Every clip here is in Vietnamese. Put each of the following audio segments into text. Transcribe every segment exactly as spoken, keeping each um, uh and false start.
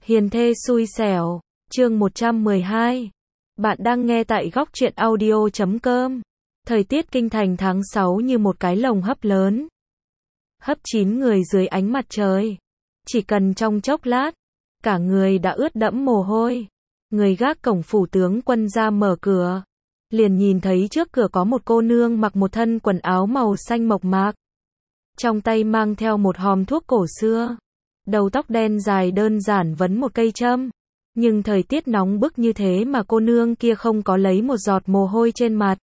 Hiền thê xui xẻo, chương một trăm mười hai. Bạn đang nghe tại góc truyện audio chấm com. Thời tiết kinh thành tháng sáu như một cái lồng hấp lớn. Hấp chín người dưới ánh mặt trời. Chỉ cần trong chốc lát, cả người đã ướt đẫm mồ hôi. Người gác cổng phủ tướng quân ra mở cửa. Liền nhìn thấy trước cửa có một cô nương mặc một thân quần áo màu xanh mộc mạc. Trong tay mang theo một hòm thuốc cổ xưa. Đầu tóc đen dài đơn giản vấn một cây châm. Nhưng thời tiết nóng bức như thế mà cô nương kia không có lấy một giọt mồ hôi trên mặt.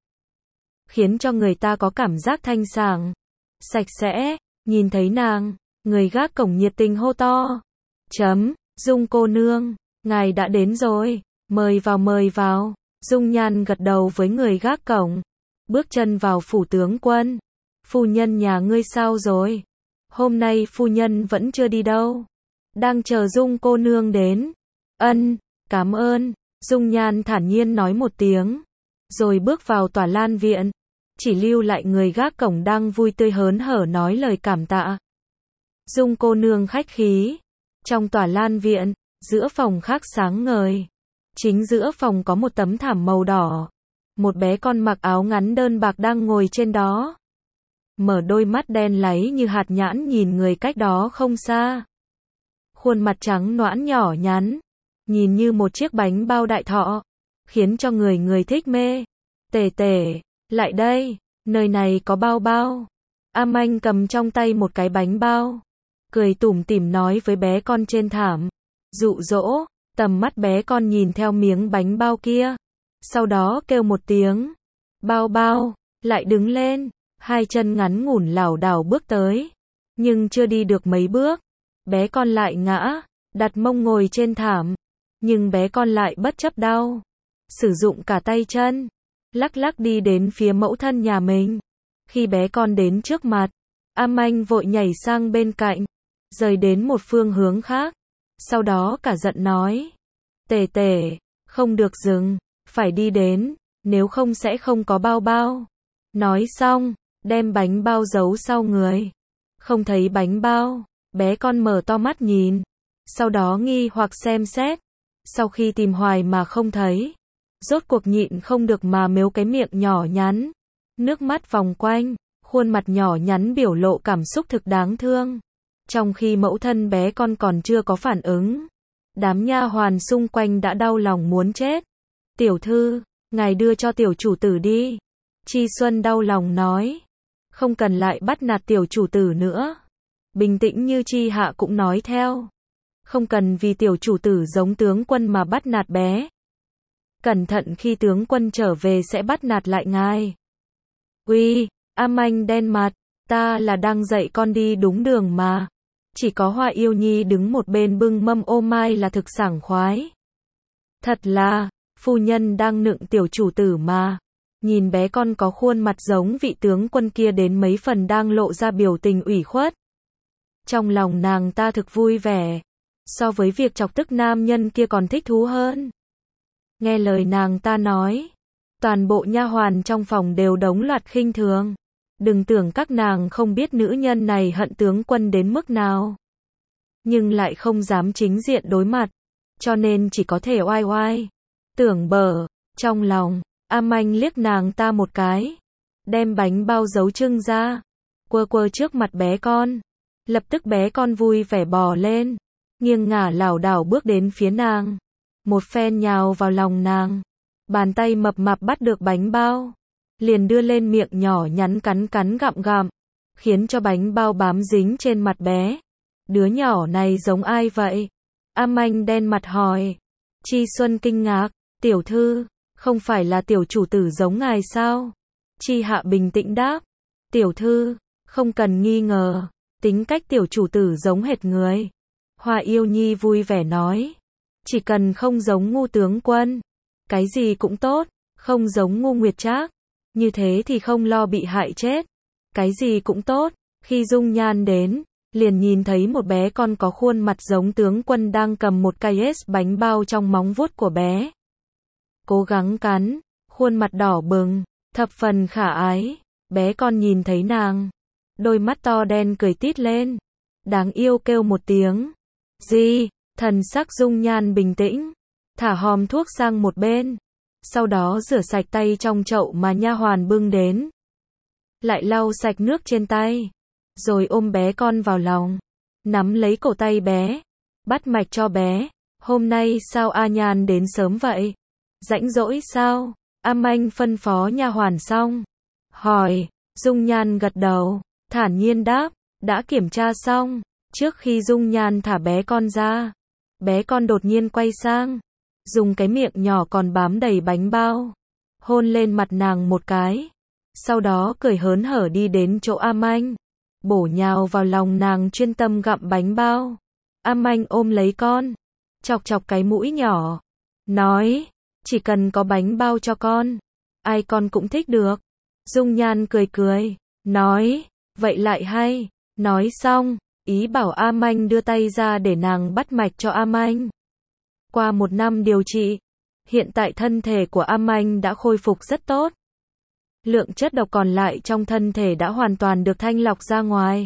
Khiến cho người ta có cảm giác thanh sảng, sạch sẽ. Nhìn thấy nàng, người gác cổng nhiệt tình hô to. Chấm, Dung cô nương, ngài đã đến rồi, mời vào mời vào. Dung Nhan gật đầu với người gác cổng. Bước chân vào phủ tướng quân. Phu nhân nhà ngươi sao rồi? Hôm nay phu nhân vẫn chưa đi đâu. Đang chờ Dung cô nương đến. Ân, cảm ơn. Dung Nhan thản nhiên nói một tiếng. Rồi bước vào tòa lan viện. Chỉ lưu lại người gác cổng đang vui tươi hớn hở nói lời cảm tạ. Dung cô nương khách khí. Trong tòa lan viện, giữa phòng khác sáng ngời. Chính giữa phòng có một tấm thảm màu đỏ. Một bé con mặc áo ngắn đơn bạc đang ngồi trên đó. Mở đôi mắt đen láy như hạt nhãn nhìn người cách đó không xa. Khuôn mặt trắng nõn nhỏ nhắn, nhìn như một chiếc bánh bao đại thọ, khiến cho người người thích mê. Tể tể, lại đây, nơi này có bao bao. Am Anh cầm trong tay một cái bánh bao, cười tủm tỉm nói với bé con trên thảm, dụ dỗ. Tầm mắt bé con nhìn theo miếng bánh bao kia, sau đó kêu một tiếng, bao bao, lại đứng lên. Hai chân ngắn ngủn lảo đảo bước tới, nhưng chưa đi được mấy bước, bé con lại ngã, đặt mông ngồi trên thảm, nhưng bé con lại bất chấp đau, sử dụng cả tay chân, lắc lắc đi đến phía mẫu thân nhà mình. Khi bé con đến trước mặt, Am Anh vội nhảy sang bên cạnh, rời đến một phương hướng khác, sau đó cả giận nói, tể tể, không được dừng, phải đi đến, nếu không sẽ không có bao bao. Nói xong, đem bánh bao giấu sau người. Không thấy bánh bao, bé con mở to mắt nhìn, sau đó nghi hoặc xem xét. Sau khi tìm hoài mà không thấy, rốt cuộc nhịn không được mà mếu cái miệng nhỏ nhắn. Nước mắt vòng quanh, khuôn mặt nhỏ nhắn biểu lộ cảm xúc thực đáng thương. Trong khi mẫu thân bé con còn chưa có phản ứng, đám nha hoàn xung quanh đã đau lòng muốn chết. Tiểu thư, ngài đưa cho tiểu chủ tử đi. Chi Xuân đau lòng nói. Không cần lại bắt nạt tiểu chủ tử nữa. Bình tĩnh như Chi Hạ cũng nói theo. Không cần vì tiểu chủ tử giống tướng quân mà bắt nạt bé. Cẩn thận khi tướng quân trở về sẽ bắt nạt lại ngài. Uy, Am Anh đen mặt, ta là đang dạy con đi đúng đường mà. Chỉ có Hoa Yêu Nhi đứng một bên bưng mâm ô mai là thực sảng khoái. Thật là, phu nhân đang nựng tiểu chủ tử mà. Nhìn bé con có khuôn mặt giống vị tướng quân kia đến mấy phần đang lộ ra biểu tình ủy khuất. Trong lòng nàng ta thực vui vẻ. So với việc chọc tức nam nhân kia còn thích thú hơn. Nghe lời nàng ta nói, toàn bộ nha hoàn trong phòng đều đống loạt khinh thường. Đừng tưởng các nàng không biết nữ nhân này hận tướng quân đến mức nào. Nhưng lại không dám chính diện đối mặt. Cho nên chỉ có thể oai oai. Tưởng bở, trong lòng. Am Anh liếc nàng ta một cái, đem bánh bao giấu trưng ra, quơ quơ trước mặt bé con. Lập tức bé con vui vẻ bò lên, nghiêng ngả lảo đảo bước đến phía nàng, một phen nhào vào lòng nàng, bàn tay mập mạp bắt được bánh bao, liền đưa lên miệng nhỏ nhắn cắn cắn gặm gặm, khiến cho bánh bao bám dính trên mặt bé. Đứa nhỏ này giống ai vậy? Am Anh đen mặt hỏi. Chi Xuân kinh ngạc, tiểu thư, không phải là tiểu chủ tử giống ngài sao? Chi Hạ bình tĩnh đáp. Tiểu thư, không cần nghi ngờ, tính cách tiểu chủ tử giống hệt người. Hoa Yêu Nhi vui vẻ nói. Chỉ cần không giống Ngu tướng quân, cái gì cũng tốt, không giống Ngu Nguyệt Trác, như thế thì không lo bị hại chết. Cái gì cũng tốt. Khi Dung Nhan đến, liền nhìn thấy một bé con có khuôn mặt giống tướng quân đang cầm một cái bánh bao trong móng vuốt của bé. Cố gắng cắn, khuôn mặt đỏ bừng, thập phần khả ái. Bé con nhìn thấy nàng, đôi mắt to đen cười tít lên, đáng yêu kêu một tiếng. Gì? Thần sắc Dung Nhan bình tĩnh, thả hòm thuốc sang một bên, sau đó rửa sạch tay trong chậu mà nha hoàn bưng đến. Lại lau sạch nước trên tay, rồi ôm bé con vào lòng, nắm lấy cổ tay bé, bắt mạch cho bé. Hôm nay sao A Nhan đến sớm vậy? Rảnh rỗi sao? A Manh phân phó nha hoàn xong, hỏi. Dung Nhan gật đầu, thản nhiên đáp, đã kiểm tra xong. Trước khi Dung Nhan thả bé con ra, bé con đột nhiên quay sang, dùng cái miệng nhỏ còn bám đầy bánh bao, hôn lên mặt nàng một cái. Sau đó cười hớn hở đi đến chỗ A Manh, bổ nhào vào lòng nàng chuyên tâm gặm bánh bao. A Manh ôm lấy con, chọc chọc cái mũi nhỏ, nói, chỉ cần có bánh bao cho con, ai con cũng thích được. Dung Nhan cười cười, nói, vậy lại hay. Nói xong, ý bảo A Manh đưa tay ra để nàng bắt mạch cho A Manh. Qua một năm điều trị, hiện tại thân thể của A Manh đã khôi phục rất tốt. Lượng chất độc còn lại trong thân thể đã hoàn toàn được thanh lọc ra ngoài.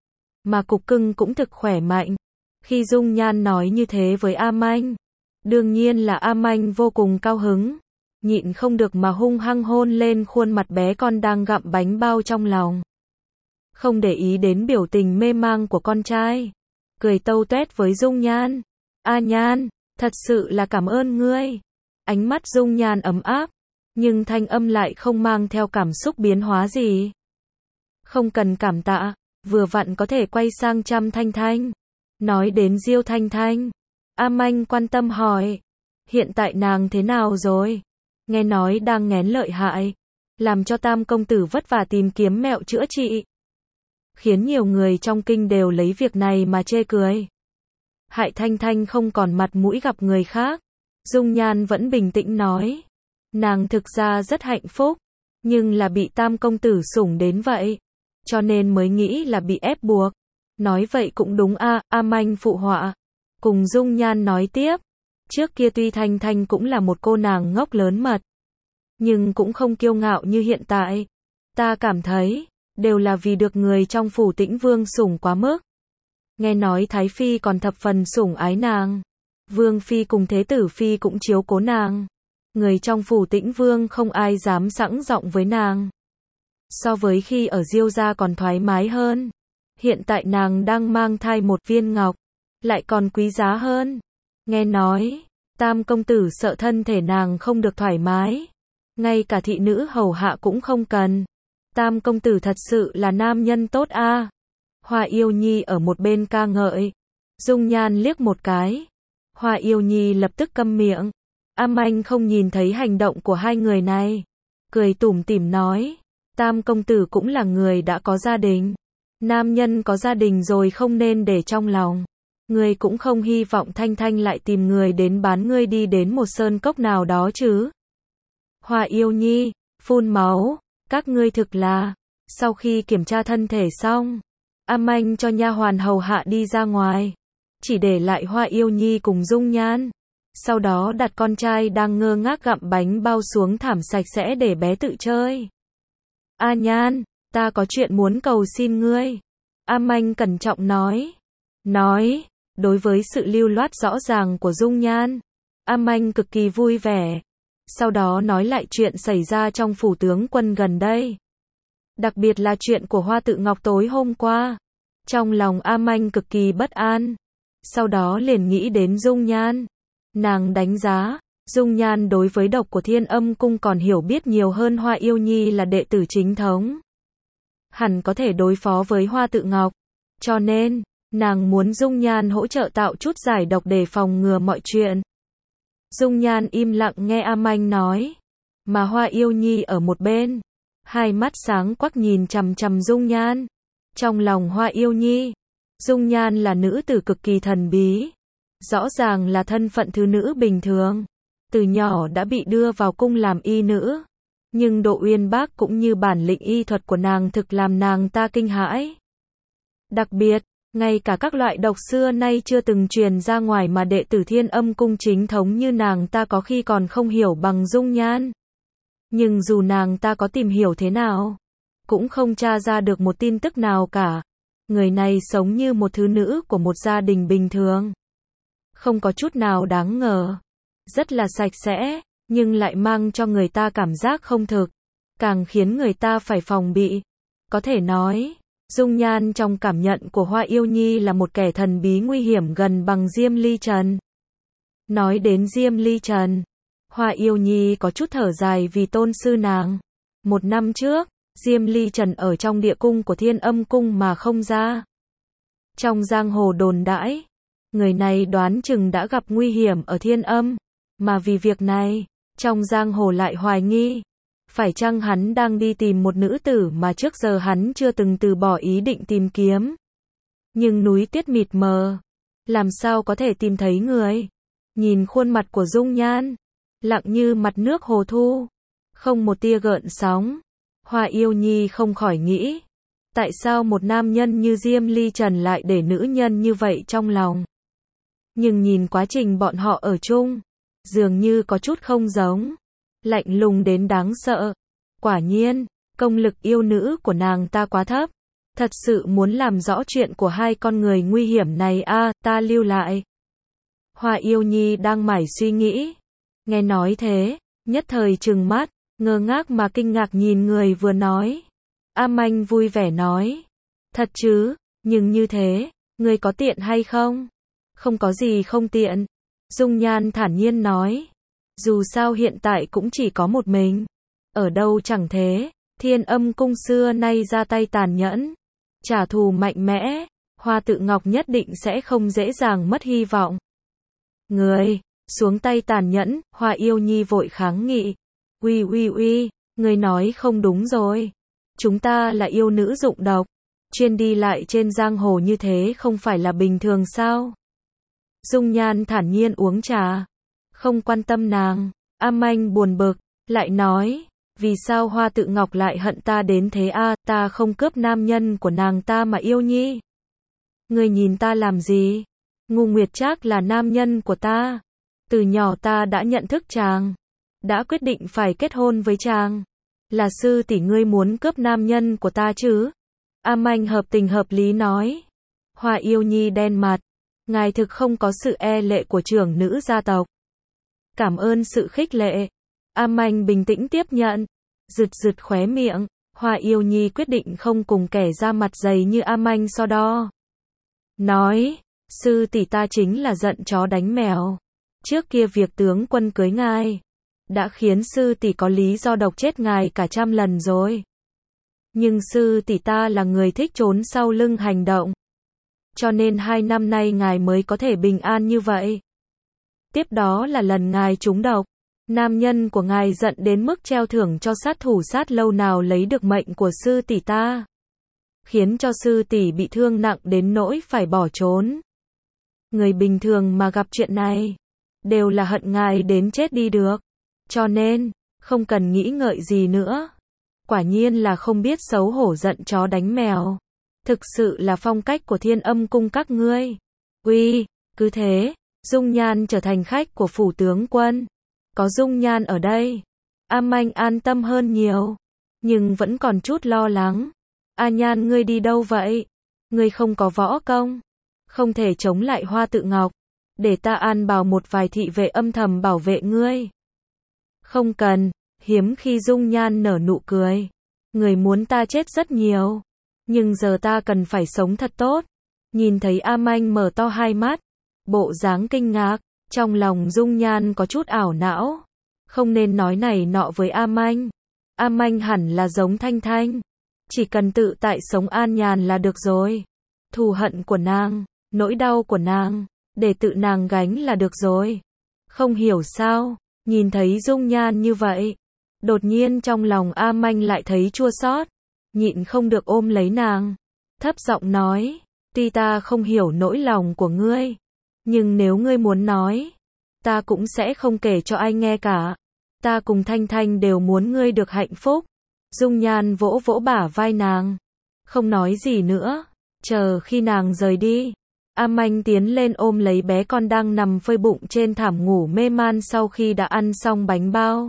Mà cục cưng cũng thực khỏe mạnh. Khi Dung Nhan nói như thế với A Manh, đương nhiên là A Manh vô cùng cao hứng, nhịn không được mà hung hăng hôn lên khuôn mặt bé con đang gặm bánh bao trong lòng. Không để ý đến biểu tình mê mang của con trai, cười tâu tuét với Dung Nhan. A Nhan, thật sự là cảm ơn ngươi. Ánh mắt Dung Nhan ấm áp, nhưng thanh âm lại không mang theo cảm xúc biến hóa gì. Không cần cảm tạ, vừa vặn có thể quay sang chăm Thanh Thanh. Nói đến Diêu Thanh Thanh, A Manh quan tâm hỏi, hiện tại nàng thế nào rồi? Nghe nói đang nghén lợi hại, làm cho Tam công tử vất vả tìm kiếm mẹo chữa trị, khiến nhiều người trong kinh đều lấy việc này mà chê cười. Hại Thanh Thanh không còn mặt mũi gặp người khác. Dung Nhan vẫn bình tĩnh nói, nàng thực ra rất hạnh phúc, nhưng là bị Tam công tử sủng đến vậy, cho nên mới nghĩ là bị ép buộc. Nói vậy cũng đúng a. A Manh phụ họa. Cùng Dung Nhan nói tiếp, trước kia tuy Thanh Thanh cũng là một cô nàng ngốc lớn mật, nhưng cũng không kiêu ngạo như hiện tại. Ta cảm thấy, đều là vì được người trong phủ Tĩnh Vương sủng quá mức. Nghe nói Thái Phi còn thập phần sủng ái nàng, Vương Phi cùng Thế Tử Phi cũng chiếu cố nàng. Người trong phủ Tĩnh Vương không ai dám sẵn giọng với nàng. So với khi ở Diêu gia còn thoải mái hơn. Hiện tại nàng đang mang thai một viên ngọc, lại còn quý giá hơn. Nghe nói, Tam công tử sợ thân thể nàng không được thoải mái, ngay cả thị nữ hầu hạ cũng không cần. Tam công tử thật sự là nam nhân tốt a. À. Hoa Yêu Nhi ở một bên ca ngợi. Dung Nhan liếc một cái, Hoa Yêu Nhi lập tức câm miệng. A Manh không nhìn thấy hành động của hai người này, cười tủm tỉm nói, Tam công tử cũng là người đã có gia đình. Nam nhân có gia đình rồi không nên để trong lòng. Ngươi cũng không hy vọng Thanh Thanh lại tìm người đến bán ngươi đi đến một sơn cốc nào đó chứ. Hoa Yêu Nhi, phun máu, các ngươi thực là. Sau khi kiểm tra thân thể xong, A Manh cho nha hoàn hầu hạ đi ra ngoài, chỉ để lại Hoa Yêu Nhi cùng Dung Nhan. Sau đó đặt con trai đang ngơ ngác gặm bánh bao xuống thảm sạch sẽ để bé tự chơi. A Nhan, ta có chuyện muốn cầu xin ngươi. A Manh cẩn trọng nói. Nói, đối với sự lưu loát rõ ràng của Dung Nhan, A Manh cực kỳ vui vẻ. Sau đó nói lại chuyện xảy ra trong phủ tướng quân gần đây. Đặc biệt là chuyện của Hoa Tự Ngọc tối hôm qua. Trong lòng A Manh cực kỳ bất an. Sau đó liền nghĩ đến Dung Nhan. Nàng đánh giá, Dung Nhan đối với độc của Thiên Âm Cung còn hiểu biết nhiều hơn Hoa Yêu Nhi là đệ tử chính thống. Hẳn có thể đối phó với Hoa Tự Ngọc. Cho nên, nàng muốn Dung Nhan hỗ trợ tạo chút giải độc để phòng ngừa mọi chuyện. Dung Nhan im lặng nghe A Manh nói. Mà Hoa Yêu Nhi ở một bên, hai mắt sáng quắc nhìn chằm chằm Dung Nhan. Trong lòng Hoa Yêu Nhi, Dung Nhan là nữ tử cực kỳ thần bí. Rõ ràng là thân phận thứ nữ bình thường. Từ nhỏ đã bị đưa vào cung làm y nữ. Nhưng độ uyên bác cũng như bản lĩnh y thuật của nàng thực làm nàng ta kinh hãi. Đặc biệt, ngay cả các loại độc xưa nay chưa từng truyền ra ngoài mà đệ tử Thiên Âm Cung chính thống như nàng ta có khi còn không hiểu bằng Dung Nhan. Nhưng dù nàng ta có tìm hiểu thế nào, cũng không tra ra được một tin tức nào cả. Người này sống như một thứ nữ của một gia đình bình thường. không có chút nào đáng ngờ. Rất là sạch sẽ, nhưng lại mang cho người ta cảm giác không thực, càng khiến người ta phải phòng bị. Có thể nói, dung nhan trong cảm nhận của Hoa Yêu Nhi là một kẻ thần bí nguy hiểm gần bằng Diêm Ly Trần. Nói đến Diêm Ly Trần, Hoa Yêu Nhi có chút thở dài vì tôn sư nàng. Một năm trước, Diêm Ly Trần ở trong địa cung của Thiên Âm Cung mà không ra. Trong giang hồ đồn đãi, người này đoán chừng đã gặp nguy hiểm ở Thiên Âm, mà vì việc này, trong giang hồ lại hoài nghi, phải chăng hắn đang đi tìm một nữ tử mà trước giờ hắn chưa từng từ bỏ ý định tìm kiếm. Nhưng núi tuyết mịt mờ, làm sao có thể tìm thấy người? Nhìn khuôn mặt của dung nhan, lặng như mặt nước hồ thu, không một tia gợn sóng. Hoa Yêu Nhi không khỏi nghĩ, tại sao một nam nhân như Diêm Ly Trần lại để nữ nhân như vậy trong lòng? Nhưng nhìn quá trình bọn họ ở chung, dường như có chút không giống, lạnh lùng đến đáng sợ. Quả nhiên, công lực yêu nữ của nàng ta quá thấp. Thật sự muốn làm rõ chuyện của hai con người nguy hiểm này a, à, ta lưu lại. Hoa Yêu Nhi đang mải suy nghĩ, nghe nói thế, nhất thời trừng mắt, ngơ ngác mà kinh ngạc nhìn người vừa nói. A Manh vui vẻ nói, thật chứ, nhưng như thế, ngươi có tiện hay không? Không có gì không tiện. Dung Nhan thản nhiên nói, dù sao hiện tại cũng chỉ có một mình. Ở đâu chẳng thế, Thiên Âm Cung xưa nay ra tay tàn nhẫn, trả thù mạnh mẽ, Hoa Tự Ngọc nhất định sẽ không dễ dàng mất hy vọng. Người, xuống tay tàn nhẫn, Hoa Yêu Nhi vội kháng nghị. Uy uy uy, người nói không đúng rồi. Chúng ta là yêu nữ dụng độc, chuyên đi lại trên giang hồ như thế không phải là bình thường sao? Dung Nhan thản nhiên uống trà, không quan tâm nàng. A Manh buồn bực, lại nói, vì sao Hoa Tự Ngọc lại hận ta đến thế a, à, ta không cướp nam nhân của nàng ta mà Yêu Nhi. Ngươi nhìn ta làm gì? Ngu Nguyệt Trác là nam nhân của ta. Từ nhỏ ta đã nhận thức chàng, đã quyết định phải kết hôn với chàng. Là sư tỷ ngươi muốn cướp nam nhân của ta chứ? A Manh hợp tình hợp lý nói. Hoa Yêu Nhi đen mặt, ngài thực không có sự e lệ của trưởng nữ gia tộc. Cảm ơn sự khích lệ. A Manh bình tĩnh tiếp nhận, rực rực khóe miệng. Hoa Yêu Nhi quyết định không cùng kẻ da mặt dày như A Manh so đo. Nói, sư tỷ ta chính là giận chó đánh mèo. Trước kia việc tướng quân cưới ngài đã khiến sư tỷ có lý do độc chết ngài cả trăm lần rồi. Nhưng sư tỷ ta là người thích trốn sau lưng hành động, cho nên hai năm nay ngài mới có thể bình an như vậy. Tiếp đó là lần ngài trúng độc, nam nhân của ngài giận đến mức treo thưởng cho sát thủ sát lâu nào lấy được mệnh của sư tỷ ta, khiến cho sư tỷ bị thương nặng đến nỗi phải bỏ trốn. Người bình thường mà gặp chuyện này, đều là hận ngài đến chết đi được. Cho nên, không cần nghĩ ngợi gì nữa. Quả nhiên là không biết xấu hổ giận chó đánh mèo. Thực sự là phong cách của Thiên Âm Cung các ngươi. Uy, cứ thế, Dung Nhan trở thành khách của phủ tướng quân. Có Dung Nhan ở đây, A Manh an tâm hơn nhiều, nhưng vẫn còn chút lo lắng. A Nhan ngươi đi đâu vậy? Ngươi không có võ công, không thể chống lại Hoa Tự Ngọc. Để ta an bài một vài thị vệ âm thầm bảo vệ ngươi. Không cần. Hiếm khi Dung Nhan nở nụ cười. Người muốn ta chết rất nhiều, nhưng giờ ta cần phải sống thật tốt. Nhìn thấy A Manh mở to hai mắt, bộ dáng kinh ngạc, trong lòng Dung Nhan có chút ảo não. Không nên nói này nọ với A Manh. A Manh hẳn là giống Thanh Thanh, chỉ cần tự tại sống an nhàn là được rồi. Thù hận của nàng, nỗi đau của nàng, để tự nàng gánh là được rồi. Không hiểu sao, nhìn thấy Dung Nhan như vậy, đột nhiên trong lòng A Manh lại thấy chua xót, nhịn không được ôm lấy nàng, thấp giọng nói, tuy ta không hiểu nỗi lòng của ngươi, nhưng nếu ngươi muốn nói, ta cũng sẽ không kể cho ai nghe cả. Ta cùng Thanh Thanh đều muốn ngươi được hạnh phúc. Dung Nhan vỗ vỗ bả vai nàng, không nói gì nữa, chờ khi nàng rời đi. A Manh tiến lên ôm lấy bé con đang nằm phơi bụng trên thảm ngủ mê man sau khi đã ăn xong bánh bao.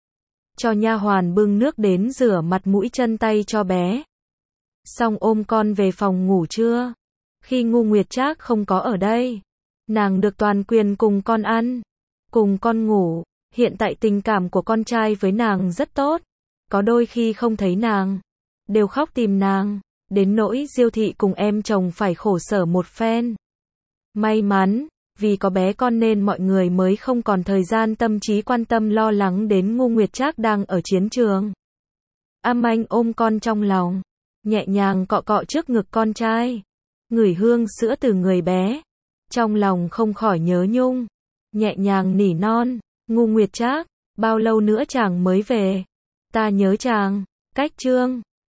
Cho nha hoàn bưng nước đến rửa mặt mũi chân tay cho bé. Xong ôm con về phòng ngủ trưa. Khi Ngu Nguyệt Trác không có ở đây, Nàng được toàn quyền cùng con ăn, cùng con ngủ. Hiện tại tình cảm của con trai với nàng rất tốt. Có đôi khi không thấy nàng, đều khóc tìm nàng. Đến nỗi Diêu thị cùng em chồng phải khổ sở một phen. May mắn, vì có bé con nên mọi người mới không còn thời gian tâm trí quan tâm lo lắng đến Ngô Nguyệt Trác đang ở chiến trường. Am Anh ôm con trong lòng, nhẹ nhàng cọ cọ trước ngực con trai, ngửi hương sữa từ người bé, trong lòng không khỏi nhớ nhung, nhẹ nhàng nỉ non, Ngô Nguyệt Trác, bao lâu nữa chàng mới về? Ta nhớ chàng. Cách chương